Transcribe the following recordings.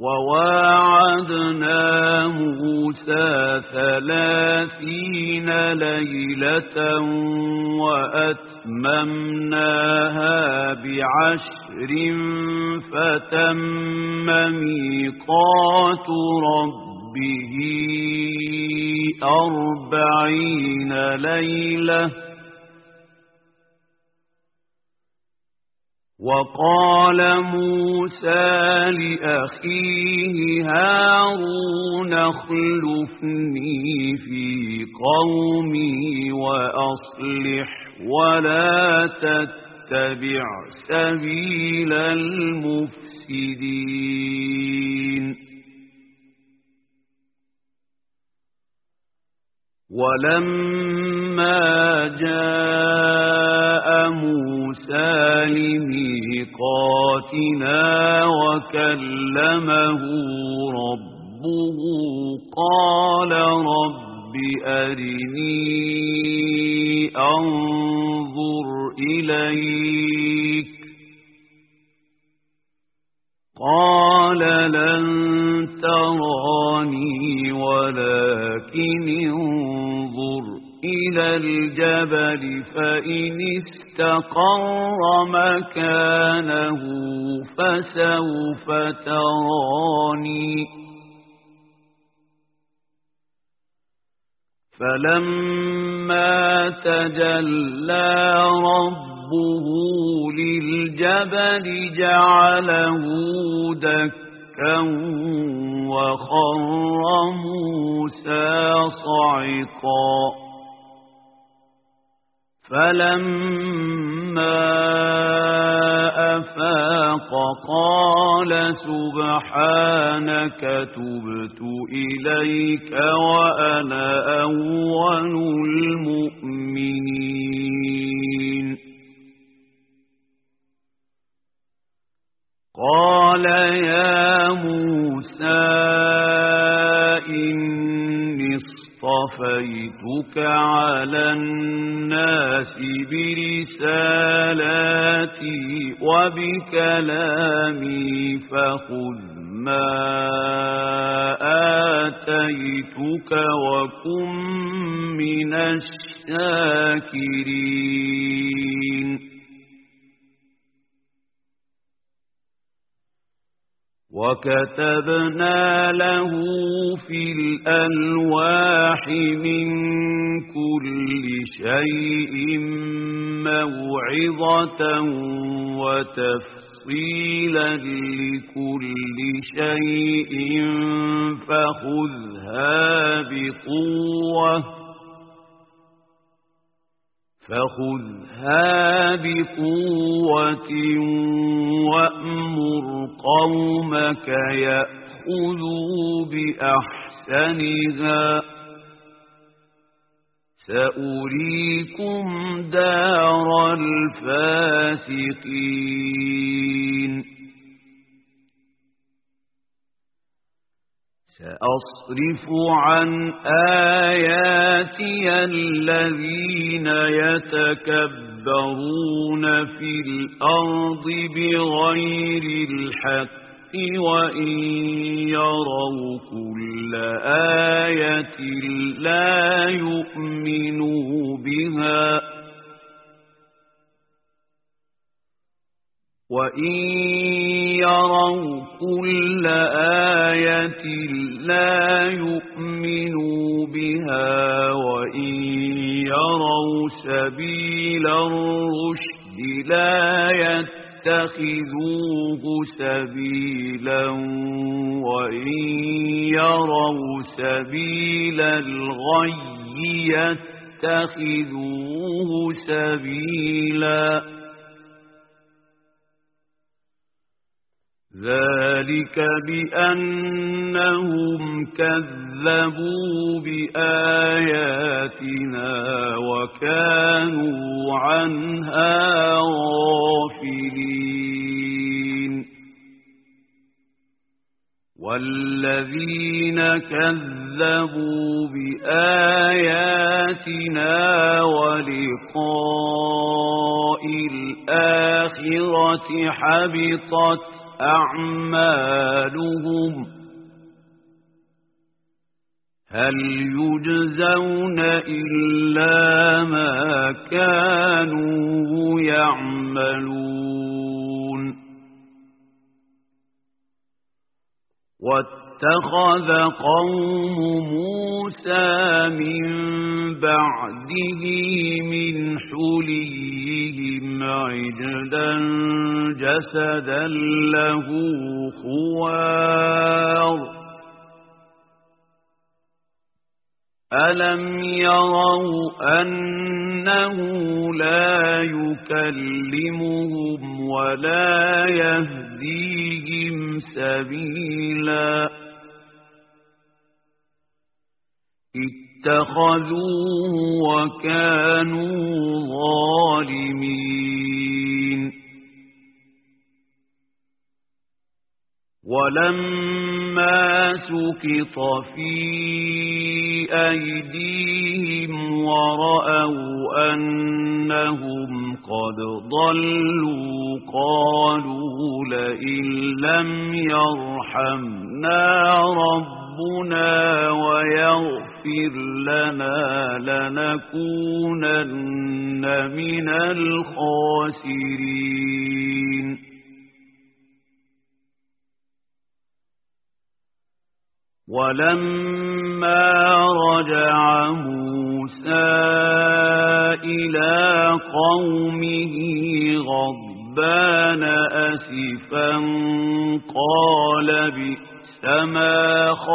وواعدنا موسى 30 ليلة وأتممناها ب10 فتم ميقات ربه 40 ليلة وقال موسى لأخيه هارون اخلفني في قومي وأصلح ولا تتبع سبيل المفسدين ولما جاء موسى لميقاتنا وكلمه ربه قال رب أرني أنظر إليك قال لن تراني ولكن انظر إلى الجبل فإن استقر مكانه فسوف تراني فلما تجلى ربه للجبل جعله دكا وخر موسى صعقا فلما أفاق قال سبحانك تبت إليك وأنا أول المؤمنين قال يا موسى إني اصطفيتك على الناس برسالاتي وبكلامي فخذ ما آتيتك وكن من الشاكرين وكتبنا له في الألواح من كل شيء موعظة وتفصيلا لكل شيء فخذها بقوة وأمر قومك يأخذوا بأحسنها سأريكم دار الفاسقين سأصرف عن آياتي الذين يتكبرون في الأرض بغير الحق وإن يروا كل آية لا يؤمنوا بها وإن يروا كل آية لا يؤمنوا بها وإن يروا سبيل الرشد لا يتخذوه سبيلا وإن يروا سبيل الغي يتخذوه سبيلا ذلك بأنهم كذبوا بآياتنا وكانوا عنها غافلين والذين كذبوا بآياتنا ولقاء الآخرة حبطت أعمالهم هل يجزون إلا ما كانوا يعملون واتخذ قوم موسى من بعده من حليهم عجلا جسدا له خوار ألم يروا أنه لا يكلمهم ولا يهديهم سبيلا اتخذوه وكانوا ظالمين ولما سقط في أيديهم ورأوا أنهم قد ضلوا قالوا لئن لم يرحمنا ربنا ويغفر لنا لنكونن من الخاسرين ولما رجع موسى إلى قومه غضبان أسفا قال بئس ما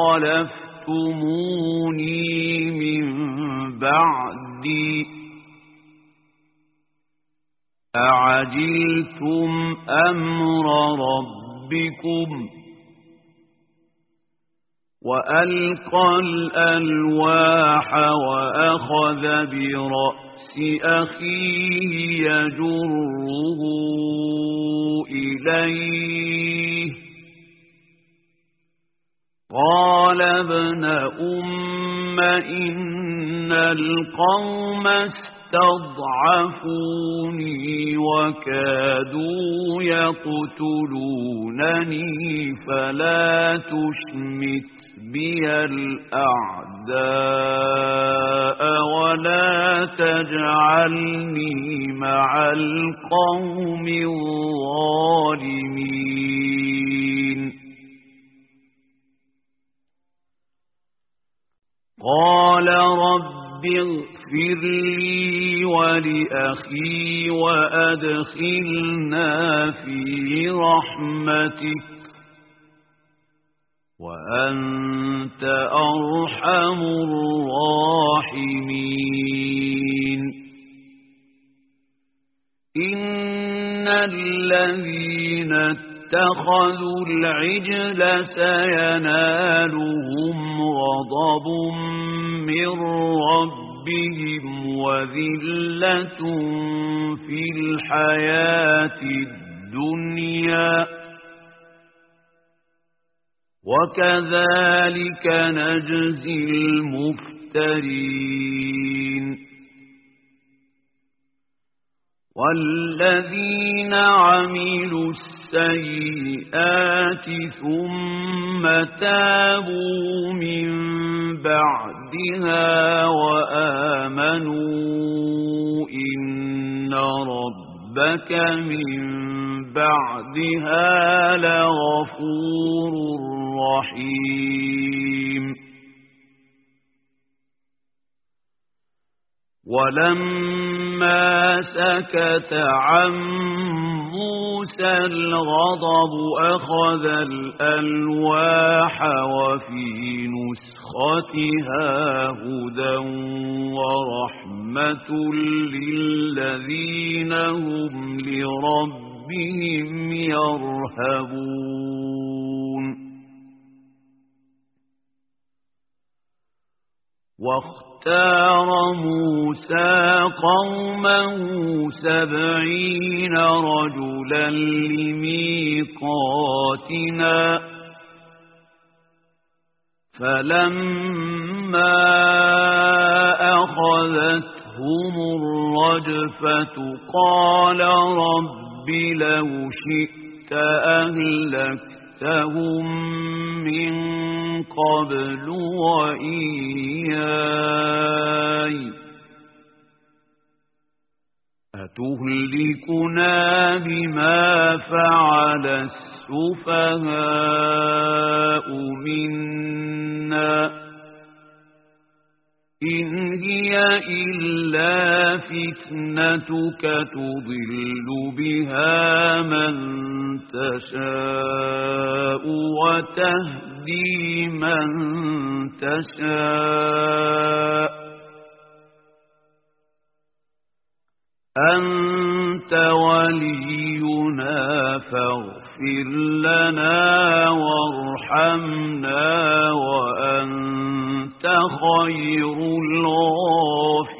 خلفتموني من بعدي أعجلتم أمر ربكم وألقى الألواح وأخذ برأس أخيه يجره إليه قال ابن أم إن القوم استضعفوني وكادوا يقتلونني فلا تشمت بي الأعداء ولا تجعلني مع القوم الظالمين قال رب اغفر لي ولأخي وأدخلنا في رحمتك وأنت أرحم الراحمين إن الذين اتخذوا العجل سينالهم غضب من ربهم وذلة في الحياة الدنيا وكذلك نجزي المفترين والذين عملوا السيئات ثم تابوا من بعدها وآمنوا إن ربك من بعدها لغفور رحيم ولما سكت عن موسى الغضب أخذ الألواح وفي نسختها هدى ورحمة للذين هم لربهم يرهبون واختار موسى قومه 70 رجلا لميقاتنا فلما أخذتهم الرجفة قال رب لو شئت شئت أهلكتهم من قبل وإياي أتهلكنا بما فعل السفهاء منا إن هي إلا فتنتك تضل بها من تشاء وتهدي من تشاء أنت ولينا فاغفر لنا وارحمنا وأنت خير الغافرين